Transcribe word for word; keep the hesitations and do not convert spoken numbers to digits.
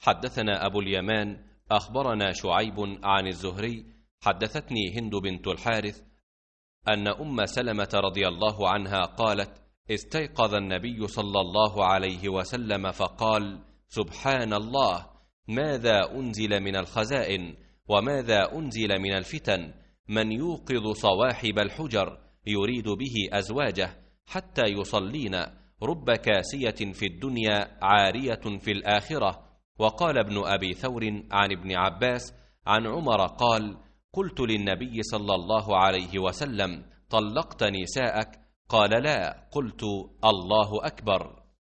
حدثنا أبو اليمان أخبرنا شعيب عن الزهري حدثتني هند بنت الحارث أن أم سلمة رضي الله عنها قالت: استيقظ النبي صلى الله عليه وسلم فقال: سبحان الله، ماذا أنزل من الخزائن وماذا أنزل من الفتن، من يوقظ صواحب الحجر يريد به أزواجه حتى يصلين، رب كاسية في الدنيا عارية في الآخرة. وقال ابن أبي ثور عن ابن عباس عن عمر قال: قلت للنبي صلى الله عليه وسلم: طلقت نساءك؟ قال: لا. قلت: الله أكبر.